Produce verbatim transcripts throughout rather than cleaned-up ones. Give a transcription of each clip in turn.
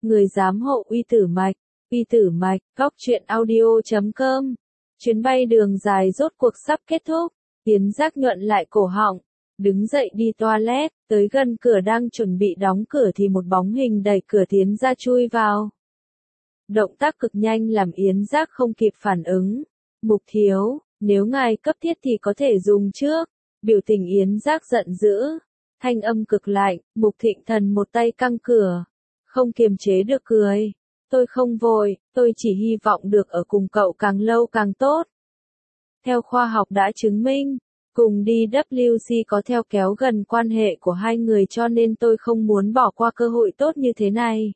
Người giám hộ uy tử mạch, uy tử mạch, góc truyện audio chấm com. Chuyến bay đường dài rốt cuộc sắp kết thúc, Yến Giác nhuận lại cổ họng, đứng dậy đi toilet, tới gần cửa đang chuẩn bị đóng cửa thì một bóng hình đẩy cửa tiến ra chui vào. Động tác cực nhanh làm Yến Giác không kịp phản ứng. Mục thiếu, nếu ngài cấp thiết thì có thể dùng trước. Biểu tình Yến Giác giận dữ, thanh âm cực lạnh, Mục Thịnh Thần một tay căng cửa, không kiềm chế được cười. Tôi không vội, tôi chỉ hy vọng được ở cùng cậu càng lâu càng tốt. Theo khoa học đã chứng minh, cùng đi W C có theo kéo gần quan hệ của hai người cho nên tôi không muốn bỏ qua cơ hội tốt như thế này.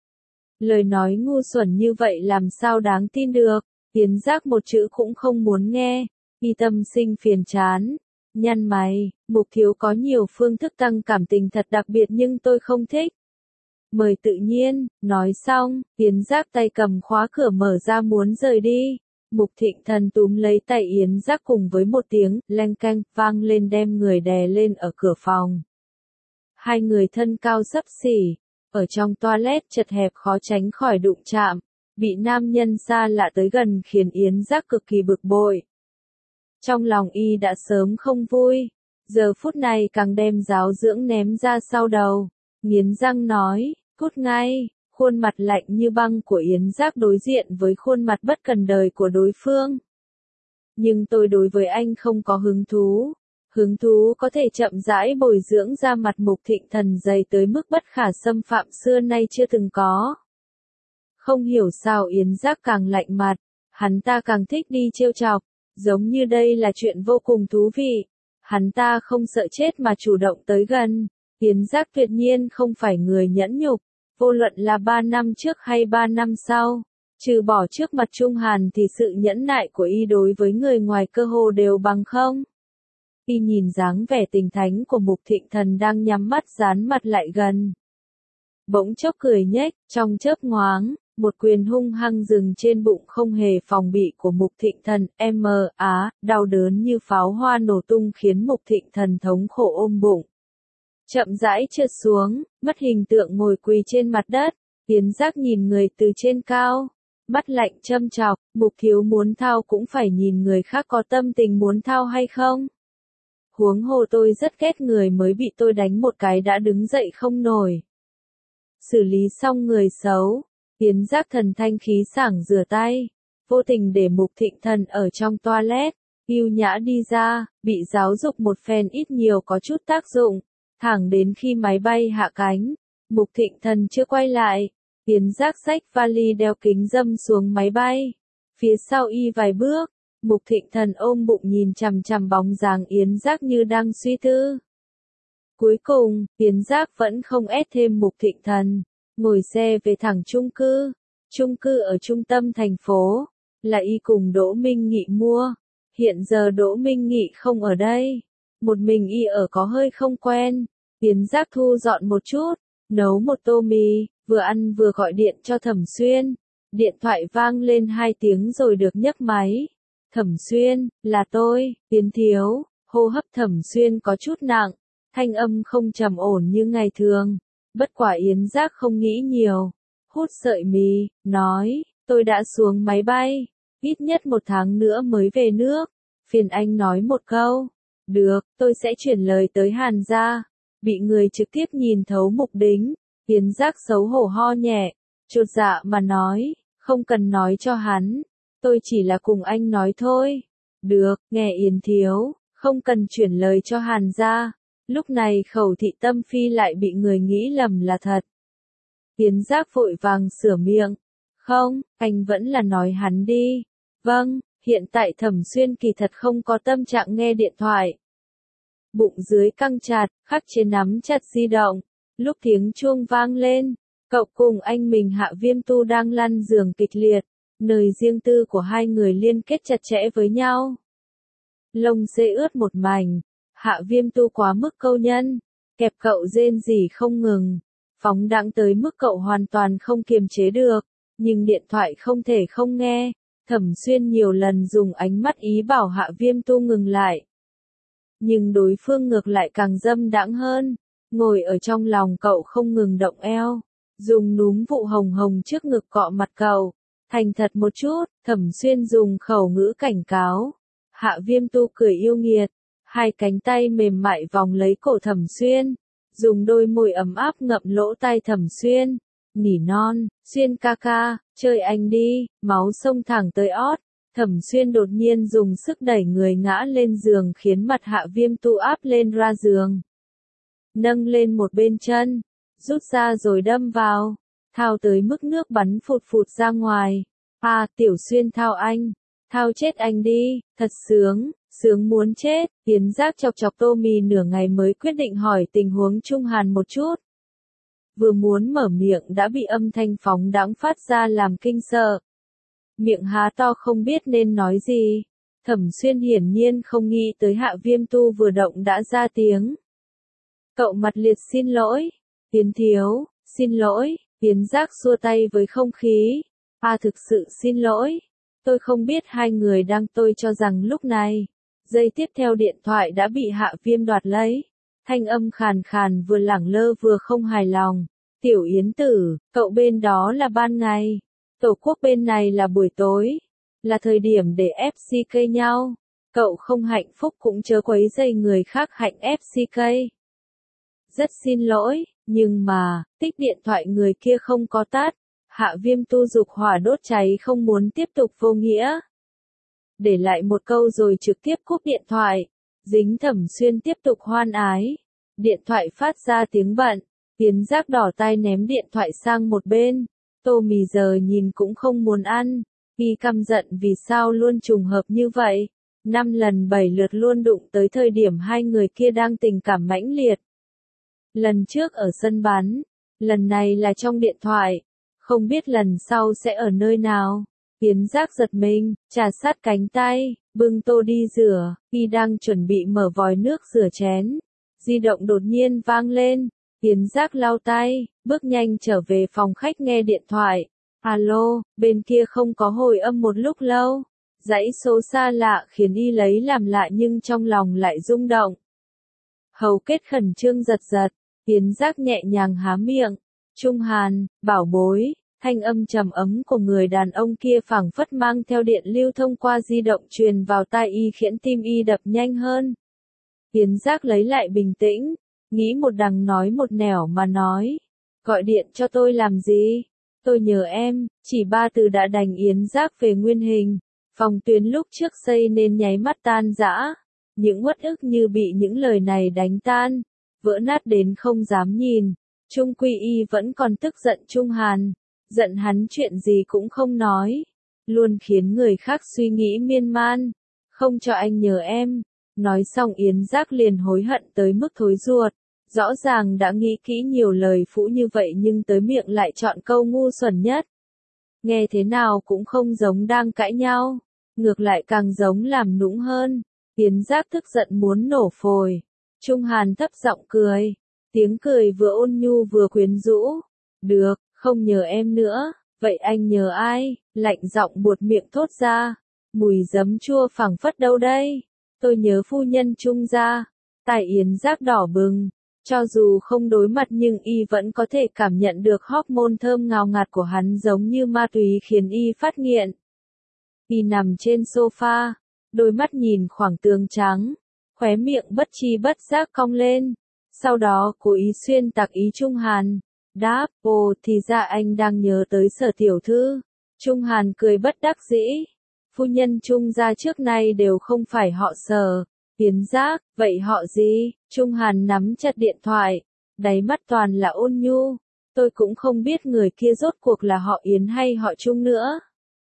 Lời nói ngu xuẩn như vậy làm sao đáng tin được, Yến Giác một chữ cũng không muốn nghe, y tâm sinh phiền chán, nhăn mày, Mục thiếu có nhiều phương thức tăng cảm tình thật đặc biệt nhưng tôi không thích. Mời tự nhiên, nói xong, Yến Giác tay cầm khóa cửa mở ra muốn rời đi. Mục Thịnh Thần túm lấy tay Yến Giác cùng với một tiếng leng keng vang lên đem người đè lên ở cửa phòng. Hai người thân cao xấp xỉ, ở trong toilet chật hẹp khó tránh khỏi đụng chạm, bị nam nhân xa lạ tới gần khiến Yến Giác cực kỳ bực bội. Trong lòng y đã sớm không vui, giờ phút này càng đem giáo dưỡng ném ra sau đầu, nghiến răng nói, cút ngay. Khuôn mặt lạnh như băng của Yến Giác đối diện với khuôn mặt bất cần đời của đối phương. Nhưng tôi đối với anh không có hứng thú. Hứng thú có thể chậm rãi bồi dưỡng ra mặt Mục Thịnh Thần dày tới mức bất khả xâm phạm xưa nay chưa từng có. Không hiểu sao Yến Giác càng lạnh mặt, hắn ta càng thích đi trêu chọc, giống như đây là chuyện vô cùng thú vị. Hắn ta không sợ chết mà chủ động tới gần. Yến Giác tuyệt nhiên không phải người nhẫn nhục. Vô luận là ba năm trước hay ba năm sau, trừ bỏ trước mặt Trung Hàn thì sự nhẫn nại của y đối với người ngoài cơ hồ đều bằng không. Y nhìn dáng vẻ tình thánh của Mục Thịnh Thần đang nhắm mắt dán mặt lại gần. Bỗng chốc cười nhếch, trong chớp nhoáng, một quyền hung hăng dừng trên bụng không hề phòng bị của Mục Thịnh Thần, em á, đau đớn như pháo hoa nổ tung khiến Mục Thịnh Thần thống khổ ôm bụng. Chậm rãi trượt xuống, mất hình tượng ngồi quỳ trên mặt đất, Yến Giác nhìn người từ trên cao, mắt lạnh châm chọc, Mục thiếu muốn thao cũng phải nhìn người khác có tâm tình muốn thao hay không. Huống hồ tôi rất ghét người mới bị tôi đánh một cái đã đứng dậy không nổi. Xử lý xong người xấu, Yến Giác thần thanh khí sảng rửa tay, vô tình để Mục Thịnh Thần ở trong toilet, yêu nhã đi ra, bị giáo dục một phen ít nhiều có chút tác dụng. Thẳng đến khi máy bay hạ cánh, Mục Thịnh Thần chưa quay lại, Yến Giác xách vali đeo kính râm xuống máy bay. Phía sau y vài bước, Mục Thịnh Thần ôm bụng nhìn chằm chằm bóng dáng Yến Giác như đang suy tư. Cuối cùng, Yến Giác vẫn không ép thêm Mục Thịnh Thần, ngồi xe về thẳng chung cư. Chung cư ở trung tâm thành phố, là y cùng Đỗ Minh Nghị mua. Hiện giờ Đỗ Minh Nghị không ở đây, một mình y ở có hơi không quen. Yến Giác thu dọn một chút, nấu một tô mì, vừa ăn vừa gọi điện cho Thẩm Xuyên. Điện thoại vang lên hai tiếng rồi được nhấc máy. Thẩm Xuyên, là tôi, Yến thiếu. Hô hấp Thẩm Xuyên có chút nặng, thanh âm không trầm ổn như ngày thường. Bất quả Yến Giác không nghĩ nhiều, hút sợi mì, nói, tôi đã xuống máy bay, ít nhất một tháng nữa mới về nước. Phiền anh nói một câu. Được, tôi sẽ chuyển lời tới Hàn gia. Bị người trực tiếp nhìn thấu Mục Đính, Yến Giác xấu hổ ho nhẹ, chột dạ mà nói, không cần nói cho hắn, tôi chỉ là cùng anh nói thôi. Được, nghe Yến thiếu, không cần chuyển lời cho Hàn gia. Lúc này Khẩu Thị Tâm Phi lại bị người nghĩ lầm là thật. Yến Giác vội vàng sửa miệng, không, anh vẫn là nói hắn đi. Vâng, hiện tại Thẩm Xuyên kỳ thật không có tâm trạng nghe điện thoại. Bụng dưới căng chặt, khắc chế nắm chặt di động. Lúc tiếng chuông vang lên, cậu cùng anh mình Hạ Viêm Tu đang lăn giường kịch liệt, nơi riêng tư của hai người liên kết chặt chẽ với nhau. Lông dê ướt một mảnh, Hạ Viêm Tu quá mức câu nhân, kẹp cậu rên rỉ không ngừng, phóng đãng tới mức cậu hoàn toàn không kiềm chế được, nhưng điện thoại không thể không nghe. Thẩm Xuyên nhiều lần dùng ánh mắt ý bảo Hạ Viêm Tu ngừng lại. Nhưng đối phương ngược lại càng dâm đãng hơn, ngồi ở trong lòng cậu không ngừng động eo, dùng núm vụ hồng hồng trước ngực cọ mặt cậu. Thành thật một chút, Thẩm Xuyên dùng khẩu ngữ cảnh cáo. Hạ Viêm Tu cười yêu nghiệt, hai cánh tay mềm mại vòng lấy cổ Thẩm Xuyên, dùng đôi môi ấm áp ngậm lỗ tai Thẩm Xuyên, nỉ non, Xuyên ca ca, chơi anh đi, máu xông thẳng tới ót. Thẩm Xuyên đột nhiên dùng sức đẩy người ngã lên giường khiến mặt Hạ Viêm Tu áp lên ra giường. Nâng lên một bên chân, rút ra rồi đâm vào, thao tới mức nước bắn phụt phụt ra ngoài. À, Tiểu Xuyên thao anh, thao chết anh đi, thật sướng, sướng muốn chết. Tiến Giác chọc chọc tô mì nửa ngày mới quyết định hỏi tình huống Trung Hàn một chút. Vừa muốn mở miệng đã bị âm thanh phóng đãng phát ra làm kinh sợ. Miệng há to không biết nên nói gì. Thẩm Xuyên hiển nhiên không nghĩ tới Hạ Viêm Tu vừa động đã ra tiếng. Cậu mặt liệt xin lỗi. Tiến thiếu, xin lỗi. Tiến Giác xua tay với không khí. À thực sự xin lỗi. Tôi không biết hai người đang tôi cho rằng lúc này. Giây tiếp theo điện thoại đã bị Hạ Viêm đoạt lấy. Thanh âm khàn khàn vừa lẳng lơ vừa không hài lòng. Tiểu Yến Tử, cậu bên đó là ban ngày. Tổ quốc bên này là buổi tối. Là thời điểm để ép xê ca nhau. Cậu không hạnh phúc cũng chớ quấy rầy người khác hạnh ép xê ca. Rất xin lỗi, nhưng mà, tích điện thoại người kia không có tắt. Hạ Viêm Tu dục hỏa đốt cháy không muốn tiếp tục vô nghĩa. Để lại một câu rồi trực tiếp cúp điện thoại. Dính Thẩm Xuyên tiếp tục hoan ái. Điện thoại phát ra tiếng bận. Tiến Giác đỏ tai ném điện thoại sang một bên. Tô mì giờ nhìn cũng không muốn ăn. Y căm giận vì sao luôn trùng hợp như vậy. Năm lần bảy lượt luôn đụng tới thời điểm hai người kia đang tình cảm mãnh liệt. Lần trước ở sân bắn. Lần này là trong điện thoại. Không biết lần sau sẽ ở nơi nào. Tiến Giác giật mình, trà sát cánh tay, bưng tô đi rửa. Y đang chuẩn bị mở vòi nước rửa chén. Di động đột nhiên vang lên. Tiến Giác lau tay, bước nhanh trở về phòng khách nghe điện thoại. Alo, bên kia không có hồi âm một lúc lâu. Dãy số xa lạ khiến y lấy làm lạ nhưng trong lòng lại rung động. Hầu kết khẩn trương giật giật, Tiến Giác nhẹ nhàng há miệng. Trung Hàn, bảo bối, thanh âm trầm ấm của người đàn ông kia phảng phất mang theo điện lưu thông qua di động truyền vào tai y khiến tim y đập nhanh hơn. Tiến Giác lấy lại bình tĩnh. Nghĩ một đằng nói một nẻo mà nói. Gọi điện cho tôi làm gì? Tôi nhờ em, chỉ ba từ đã đành Yến Giác về nguyên hình. Phòng tuyến lúc trước xây nên nháy mắt tan rã. Những uất ức như bị những lời này đánh tan. Vỡ nát đến không dám nhìn. Trung Quy Y vẫn còn tức giận Trung Hàn. Giận hắn chuyện gì cũng không nói. Luôn khiến người khác suy nghĩ miên man. Không cho anh nhờ em. Nói xong Yến Giác liền hối hận tới mức thối ruột. Rõ ràng đã nghĩ kỹ nhiều lời phũ như vậy nhưng tới miệng lại chọn câu ngu xuẩn nhất. Nghe thế nào cũng không giống đang cãi nhau. Ngược lại càng giống làm nũng hơn. Yến Giác tức giận muốn nổ phổi. Trung Hàn thấp giọng cười. Tiếng cười vừa ôn nhu vừa quyến rũ. Được, không nhờ em nữa. Vậy anh nhờ ai? Lạnh giọng buột miệng thốt ra. Mùi giấm chua phảng phất đâu đây? Tôi nhớ phu nhân Trung gia. Tai Yến Giác đỏ bừng. Cho dù không đối mặt nhưng y vẫn có thể cảm nhận được hormone thơm ngào ngạt của hắn giống như ma túy khiến y phát nghiện. Y nằm trên sofa, đôi mắt nhìn khoảng tường trắng, khóe miệng bất tri bất giác cong lên. Sau đó cố ý xuyên tạc ý Trung Hàn. Đáp, ồ thì ra anh đang nhớ tới Sở tiểu thư. Trung Hàn cười bất đắc dĩ. Phu nhân Trung gia trước nay đều không phải họ Sở. Tiến Giác, vậy họ gì? Trung Hàn nắm chặt điện thoại, đáy mắt toàn là ôn nhu. Tôi cũng không biết người kia rốt cuộc là họ Yến hay họ Trung nữa.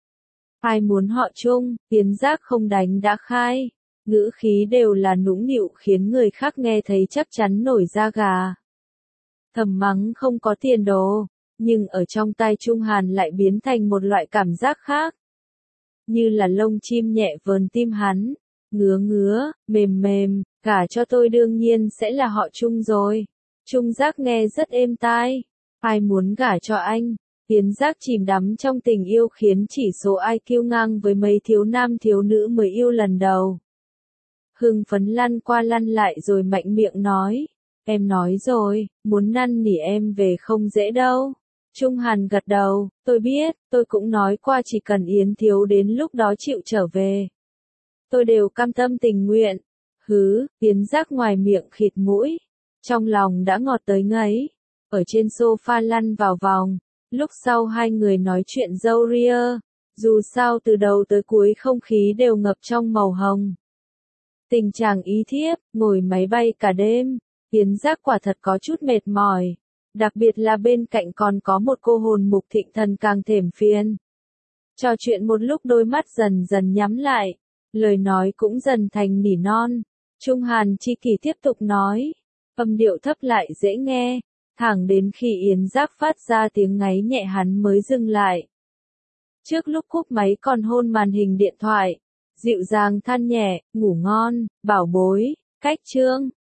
Ai muốn họ Trung, Tiến Giác không đánh đã khai. Ngữ khí đều là nũng nịu khiến người khác nghe thấy chắc chắn nổi da gà. Thầm mắng không có tiền đồ, nhưng ở trong tai Trung Hàn lại biến thành một loại cảm giác khác. Như là lông chim nhẹ vờn tim hắn. Ngứa ngứa, mềm mềm, gả cho tôi đương nhiên sẽ là họ Trung rồi. Trung Giác nghe rất êm tai. Ai muốn gả cho anh? Tiến Giác chìm đắm trong tình yêu khiến chỉ số i kiu ngang với mấy thiếu nam thiếu nữ mới yêu lần đầu. Hưng phấn lăn qua lăn lại rồi mạnh miệng nói. Em nói rồi, muốn năn nỉ em về không dễ đâu. Trung Hàn gật đầu, tôi biết, tôi cũng nói qua chỉ cần Yến Thiếu đến lúc đó chịu trở về. Tôi đều cam tâm tình nguyện. Hứ, Yến Giác ngoài miệng khịt mũi. Trong lòng đã ngọt tới ngấy. Ở trên sofa lăn vào vòng. Lúc sau hai người nói chuyện râu ria. Dù sao từ đầu tới cuối không khí đều ngập trong màu hồng. Tình chàng ý thiếp, ngồi máy bay cả đêm. Yến Giác quả thật có chút mệt mỏi. Đặc biệt là bên cạnh còn có một cô hồn mục thịnh thần càng thềm phiền. Trò chuyện một lúc đôi mắt dần dần nhắm lại. Lời nói cũng dần thành nỉ non. Trung Hàn Chi Kỷ tiếp tục nói. Âm điệu thấp lại dễ nghe. Thẳng đến khi Yến Giác phát ra tiếng ngáy nhẹ hắn mới dừng lại. Trước lúc cúp máy còn hôn màn hình điện thoại. Dịu dàng than nhẹ, ngủ ngon, bảo bối, cách chương.